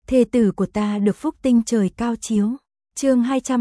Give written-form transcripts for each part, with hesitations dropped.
thê tử của ta được phúc tinh trời cao chiếu. Chương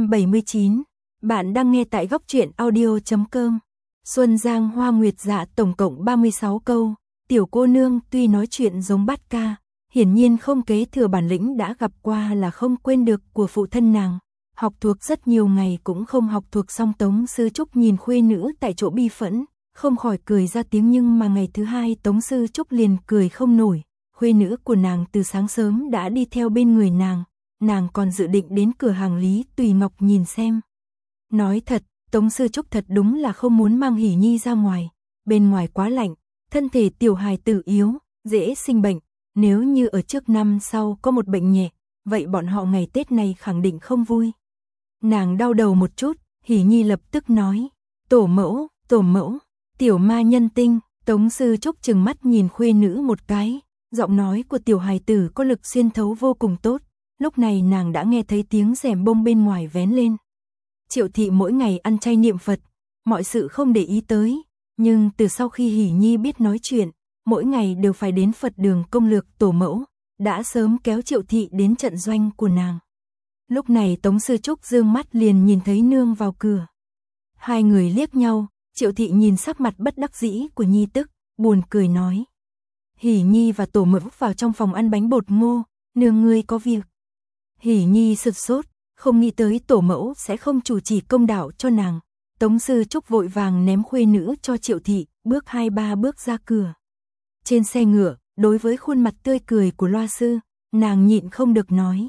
279. Bạn đang nghe tại góc truyện audio.com. Xuân Giang Hoa Nguyệt Dạ tổng cộng 36 câu. Tiểu cô nương tuy nói chuyện giống bát ca, hiển nhiên không kế thừa bản lĩnh đã gặp qua là không quên được của phụ thân nàng. Học thuộc rất nhiều ngày cũng không học thuộc xong. Tống Sư Trúc nhìn khuê nữ tại chỗ bi phẫn, không khỏi cười ra tiếng, nhưng mà ngày thứ hai Tống Sư Trúc liền cười không nổi. Khuê nữ của nàng từ sáng sớm đã đi theo bên người nàng còn dự định đến cửa hàng Lý Tùy Ngọc nhìn xem. Nói thật, Tống Sư Trúc thật đúng là không muốn mang Hỷ Nhi ra ngoài, bên ngoài quá lạnh, thân thể tiểu hài tử yếu, dễ sinh bệnh, nếu như ở trước năm sau có một bệnh nhẹ, vậy bọn họ ngày Tết này khẳng định không vui. Nàng đau đầu một chút, Hỷ Nhi lập tức nói, tổ mẫu, tiểu ma nhân tinh. Tống Sư Trúc trừng mắt nhìn khuê nữ một cái, giọng nói của tiểu hài tử có lực xuyên thấu vô cùng tốt. Lúc này nàng đã nghe thấy tiếng rèm bông bên ngoài vén lên. Triệu thị mỗi ngày ăn chay niệm Phật, mọi sự không để ý tới, nhưng từ sau khi Hỷ Nhi biết nói chuyện, mỗi ngày đều phải đến Phật đường công lược, tổ mẫu đã sớm kéo Triệu thị đến trận doanh của nàng. Lúc này Tống Sư Trúc dương mắt liền nhìn thấy nương vào cửa. Hai người liếc nhau, Triệu thị nhìn sắc mặt bất đắc dĩ của nhi tức, buồn cười nói. Hỷ Nhi và tổ mẫu vào trong phòng ăn bánh bột ngô, nương ngươi có việc. Hỷ Nhi sực sốt, không nghĩ tới tổ mẫu sẽ không chủ trì công đạo cho nàng. Tống Sư Trúc vội vàng ném khuê nữ cho Triệu thị, bước 2-3 bước ra cửa. Trên xe ngựa, đối với khuôn mặt tươi cười của Loa Sư, nàng nhịn không được nói.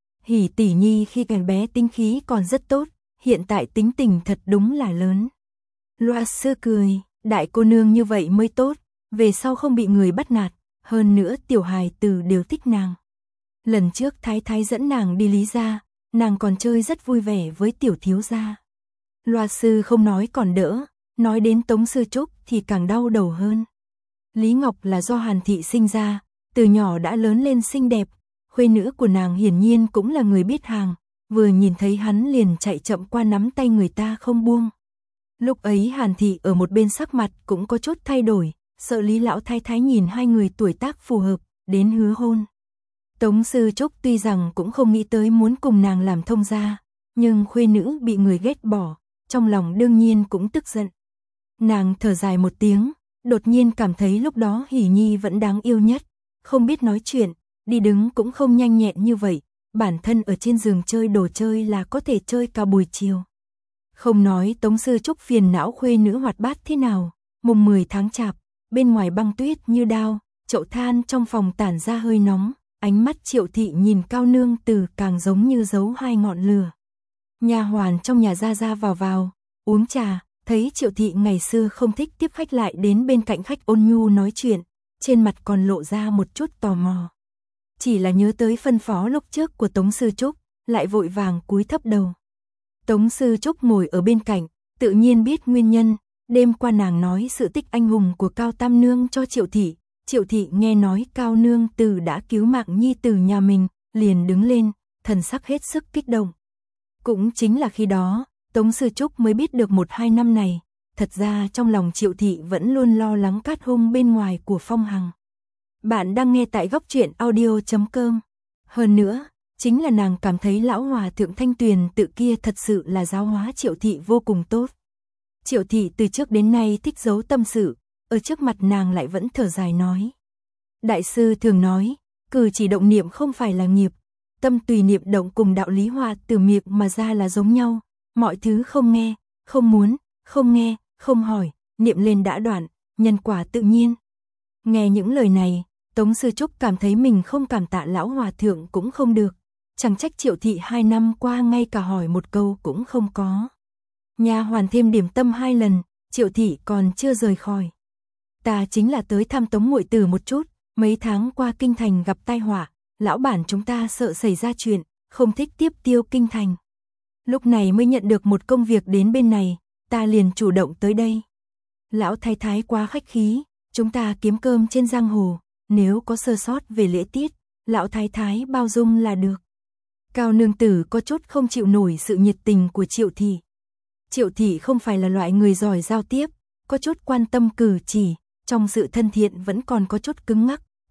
Hỷ tỷ nhi khi còn bé tính khí còn rất tốt, hiện tại tính tình thật đúng là lớn. Loa Sư cười, đại cô nương như vậy mới tốt, về sau không bị người bắt nạt, hơn nữa tiểu hài tử đều thích nàng. Lần trước thái thái dẫn nàng đi Lý gia, nàng còn chơi rất vui vẻ với tiểu thiếu gia. Loa Sư không nói còn đỡ, nói đến Tống Sư Trúc thì càng đau đầu hơn. Lý Ngọc là do Hàn thị sinh ra, từ nhỏ đã lớn lên xinh đẹp, khuê nữ của nàng hiển nhiên cũng là người biết hàng, vừa nhìn thấy hắn liền chạy chậm qua nắm tay người ta không buông. Lúc ấy Hàn thị ở một bên sắc mặt cũng có chút thay đổi, sợ Lý lão thái thái nhìn hai người tuổi tác phù hợp, đến hứa hôn. Tống Sư Trúc tuy rằng cũng không nghĩ tới muốn cùng nàng làm thông gia, nhưng khuê nữ bị người ghét bỏ, trong lòng đương nhiên cũng tức giận. Nàng thở dài một tiếng, đột nhiên cảm thấy lúc đó Hỷ Nhi vẫn đáng yêu nhất, không biết nói chuyện, đi đứng cũng không nhanh nhẹn như vậy, bản thân ở trên giường chơi đồ chơi là có thể chơi cả buổi chiều. Không nói Tống Sư Trúc phiền não khuê nữ hoạt bát thế nào, mùng 10 tháng Chạp, bên ngoài băng tuyết như đao, chậu than trong phòng tản ra hơi nóng, ánh mắt Triệu thị nhìn Cao nương tử càng giống như giấu hai ngọn lửa. Nha hoàn trong nhà ra vào, uống trà, thấy Triệu thị ngày xưa không thích tiếp khách lại đến bên cạnh khách ôn nhu nói chuyện, trên mặt còn lộ ra một chút tò mò. Chỉ là nhớ tới phân phó lúc trước của Tống Sư Trúc, lại vội vàng cúi thấp đầu. Tống Sư Trúc ngồi ở bên cạnh, tự nhiên biết nguyên nhân, đêm qua nàng nói sự tích anh hùng của Cao Tam Nương cho Triệu thị. Triệu thị nghe nói Cao nương tử đã cứu mạng nhi tử nhà mình, liền đứng lên, thần sắc hết sức kích động. Cũng chính là khi đó, Tống Sư Trúc mới biết được 1-2 năm này, thật ra trong lòng Triệu thị vẫn luôn lo lắng cát hung bên ngoài của Phong Hằng. Bạn đang nghe tại góc truyện audio.com. Hơn nữa, chính là nàng cảm thấy lão hòa thượng Thanh Tuyền tự kia thật sự là giáo hóa Triệu thị vô cùng tốt. Triệu thị từ trước đến nay thích giấu tâm sự, ở trước mặt nàng lại vẫn thở dài nói. Đại sư thường nói, cử chỉ động niệm không phải là nghiệp, tâm tùy niệm động cùng đạo lý hòa từ miệng mà ra là giống nhau, mọi thứ không nghe, không muốn, không nghe, không hỏi, niệm lên đã đoạn, nhân quả tự nhiên. Nghe những lời này, Tống Sư Trúc cảm thấy mình không cảm tạ lão hòa thượng cũng không được, chẳng trách Triệu thị 2 năm qua ngay cả hỏi một câu cũng không có. Nha hoàn thêm điểm tâm 2 lần, Triệu thị còn chưa rời khỏi. Ta chính là tới thăm Tống muội tử một chút, mấy tháng qua kinh thành gặp tai họa, lão bản chúng ta sợ xảy ra chuyện, không thích tiếp tiêu kinh thành. Lúc này mới nhận được một công việc đến bên này, ta liền chủ động tới đây. Lão thái thái quá khách khí, chúng ta kiếm cơm trên giang hồ, nếu có sơ sót về lễ tiết, lão thái thái bao dung là được. Cao nương tử có chút không chịu nổi sự nhiệt tình của Triệu thị. Triệu thị không phải là loại người giỏi giao tiếp, có chút quan tâm cử chỉ, trong sự thân thiện vẫn còn có chút cứng ngắc,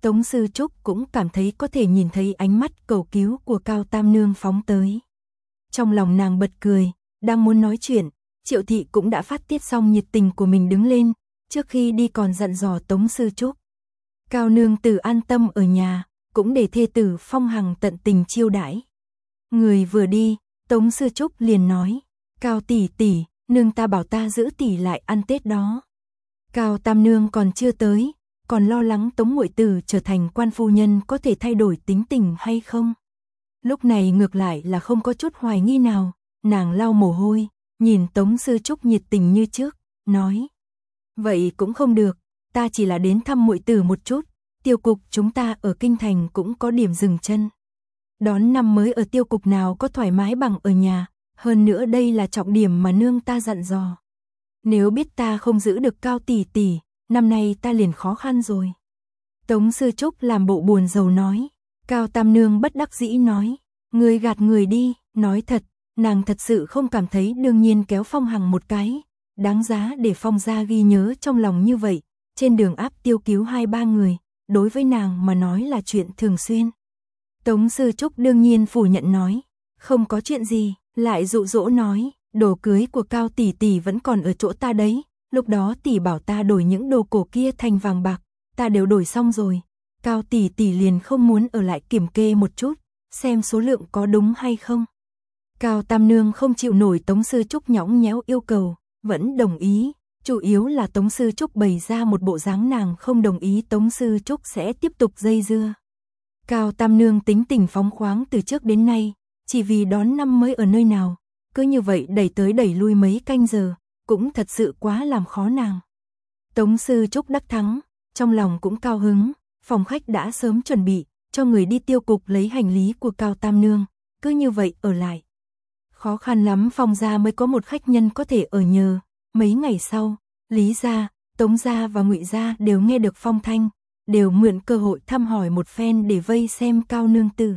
Tống Sư Trúc cũng cảm thấy có thể nhìn thấy ánh mắt cầu cứu của Cao Tam Nương phóng tới. Trong lòng nàng bật cười, đang muốn nói chuyện, Triệu Thị cũng đã phát tiết xong nhiệt tình của mình đứng lên, trước khi đi còn dặn dò Tống Sư Trúc. Cao nương tử an tâm ở nhà, cũng để thê tử Phong Hằng tận tình chiêu đãi. Người vừa đi, Tống Sư Trúc liền nói, Cao tỷ tỷ, nương ta bảo ta giữ tỷ lại ăn Tết đó. Cao Tam Nương còn chưa tới, còn lo lắng Tống muội tử trở thành quan phu nhân có thể thay đổi tính tình hay không. Lúc này ngược lại là không có chút hoài nghi nào, nàng lau mồ hôi, nhìn Tống Sư Trúc nhiệt tình như trước, nói. Vậy cũng không được, ta chỉ là đến thăm muội tử một chút, tiêu cục chúng ta ở Kinh Thành cũng có điểm dừng chân. Đón năm mới ở tiêu cục nào có thoải mái bằng ở nhà, hơn nữa đây là trọng điểm mà nương ta dặn dò. Nếu biết ta không giữ được Cao tỷ tỷ, năm nay ta liền khó khăn rồi. Tống Sư Trúc làm bộ buồn rầu nói. Cao Tam Nương bất đắc dĩ nói, người gạt người đi, nói thật, nàng thật sự không cảm thấy đương nhiên kéo Phong Hằng một cái, đáng giá để Phong gia ghi nhớ trong lòng như vậy, trên đường áp tiêu cứu 2-3 người, đối với nàng mà nói là chuyện thường xuyên. Tống Sư Trúc đương nhiên phủ nhận nói, không có chuyện gì, lại dụ dỗ nói, đồ cưới của Cao tỷ tỷ vẫn còn ở chỗ ta đấy, lúc đó tỷ bảo ta đổi những đồ cổ kia thành vàng bạc, ta đều đổi xong rồi. Cao tỷ tỷ liền không muốn ở lại kiểm kê một chút, xem số lượng có đúng hay không. Cao Tam Nương không chịu nổi Tống Sư Trúc nhõng nhẽo yêu cầu, vẫn đồng ý, chủ yếu là Tống Sư Trúc bày ra một bộ dáng nàng không đồng ý Tống Sư Trúc sẽ tiếp tục dây dưa. Cao Tam Nương tính tình phóng khoáng từ trước đến nay, chỉ vì đón năm mới ở nơi nào, cứ như vậy đẩy tới đẩy lui mấy canh giờ, cũng thật sự quá làm khó nàng. Tống Sư Trúc đắc thắng, trong lòng cũng cao hứng, phòng khách đã sớm chuẩn bị, cho người đi tiêu cục lấy hành lý của Cao Tam Nương, cứ như vậy ở lại. Khó khăn lắm Phong gia mới có một khách nhân có thể ở nhờ, mấy ngày sau, Lý gia, Tống gia và Ngụy gia đều nghe được phong thanh, đều mượn cơ hội thăm hỏi một phen để vây xem Cao nương tử.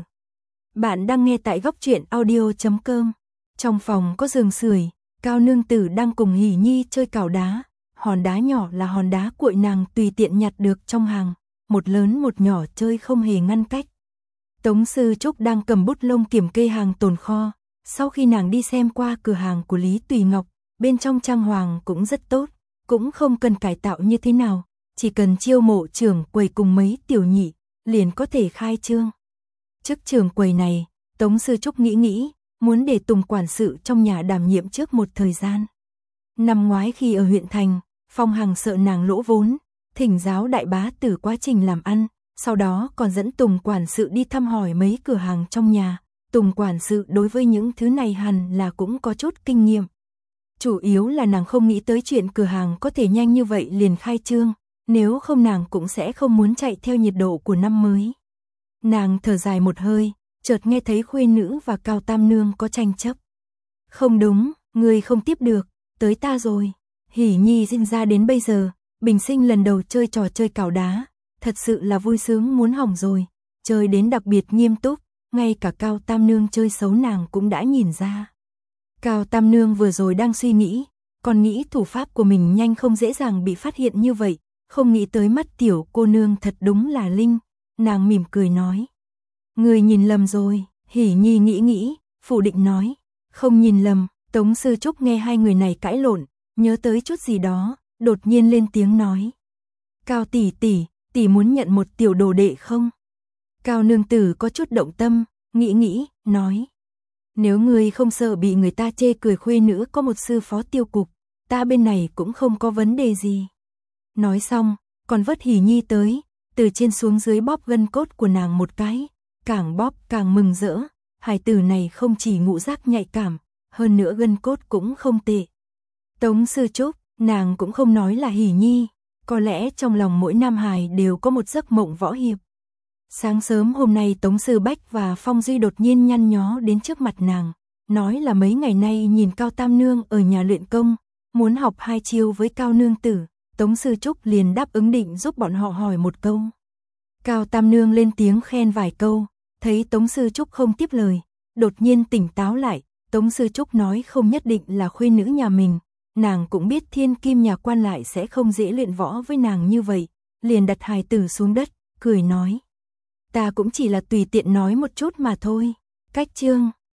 Bạn đang nghe tại góc truyện audio.com. Trong phòng có giường sưởi, Cao nương tử đang cùng Hỉ Nhi chơi cào đá, hòn đá nhỏ là hòn đá cuội nàng tùy tiện nhặt được trong hàng, một lớn một nhỏ chơi không hề ngăn cách. Tống Sư Trúc đang cầm bút lông kiểm kê hàng tồn kho, sau khi nàng đi xem qua cửa hàng của Lý Tùy Ngọc, bên trong trang hoàng cũng rất tốt, cũng không cần cải tạo như thế nào, chỉ cần chiêu mộ trưởng quầy cùng mấy tiểu nhị, liền có thể khai trương. Chức trưởng quầy này, Tống Sư Trúc nghĩ, muốn để Tùng quản sự trong nhà đảm nhiệm trước một thời gian. Năm ngoái khi ở huyện thành, Phong Hằng sợ nàng lỗ vốn, thỉnh giáo đại bá tử quá trình làm ăn, sau đó còn dẫn Tùng quản sự đi thăm hỏi mấy cửa hàng trong nhà. Tùng quản sự đối với những thứ này hẳn là cũng có chút kinh nghiệm. Chủ yếu là nàng không nghĩ tới chuyện cửa hàng có thể nhanh như vậy liền khai trương, nếu không nàng cũng sẽ không muốn chạy theo nhiệt độ của năm mới. Nàng thở dài một hơi, chợt nghe thấy khuê nữ và Cao Tam Nương có tranh chấp. Không đúng, người không tiếp được, tới ta rồi. Hỉ Nhi sinh ra đến bây giờ, bình sinh lần đầu chơi trò chơi cào đá, thật sự là vui sướng muốn hỏng rồi, chơi đến đặc biệt nghiêm túc, ngay cả Cao Tam Nương chơi xấu nàng cũng đã nhìn ra. Cao Tam Nương vừa rồi đang suy nghĩ, còn nghĩ thủ pháp của mình nhanh không dễ dàng bị phát hiện như vậy, không nghĩ tới mắt tiểu cô nương thật đúng là linh, nàng mỉm cười nói. Người nhìn lầm rồi, Hỉ Nhi nghĩ, phủ định nói, không nhìn lầm. Tống Sư Trúc nghe hai người này cãi lộn, nhớ tới chút gì đó, đột nhiên lên tiếng nói. Cao tỷ tỷ muốn nhận một tiểu đồ đệ không? Cao nương tử có chút động tâm, nghĩ, nói. Nếu người không sợ bị người ta chê cười khuê nữ có một sư phó tiêu cục, ta bên này cũng không có vấn đề gì. Nói xong, còn vớt Hỉ Nhi tới, từ trên xuống dưới bóp gân cốt của nàng một cái, càng bóp càng mừng rỡ, hài tử này không chỉ ngũ giác nhạy cảm, hơn nữa gân cốt cũng không tệ. Tống Sư Trúc, nàng cũng không nói là Hỉ Nhi, có lẽ trong lòng mỗi nam hài đều có một giấc mộng võ hiệp. Sáng sớm hôm nay Tống Sư Bách và Phong Duy đột nhiên nhăn nhó đến trước mặt nàng, nói là mấy ngày nay nhìn Cao Tam Nương ở nhà luyện công, muốn học 2 chiêu với Cao nương tử, Tống Sư Trúc liền đáp ứng định giúp bọn họ hỏi một câu. Cao Tam Nương lên tiếng khen vài câu, thấy Tống Sư Trúc không tiếp lời, đột nhiên tỉnh táo lại, Tống Sư Trúc nói không nhất định là khuê nữ nhà mình, nàng cũng biết Thiên Kim nhà quan lại sẽ không dễ luyện võ với nàng như vậy, liền đặt hài tử xuống đất, cười nói. Ta cũng chỉ là tùy tiện nói một chút mà thôi. Cách chương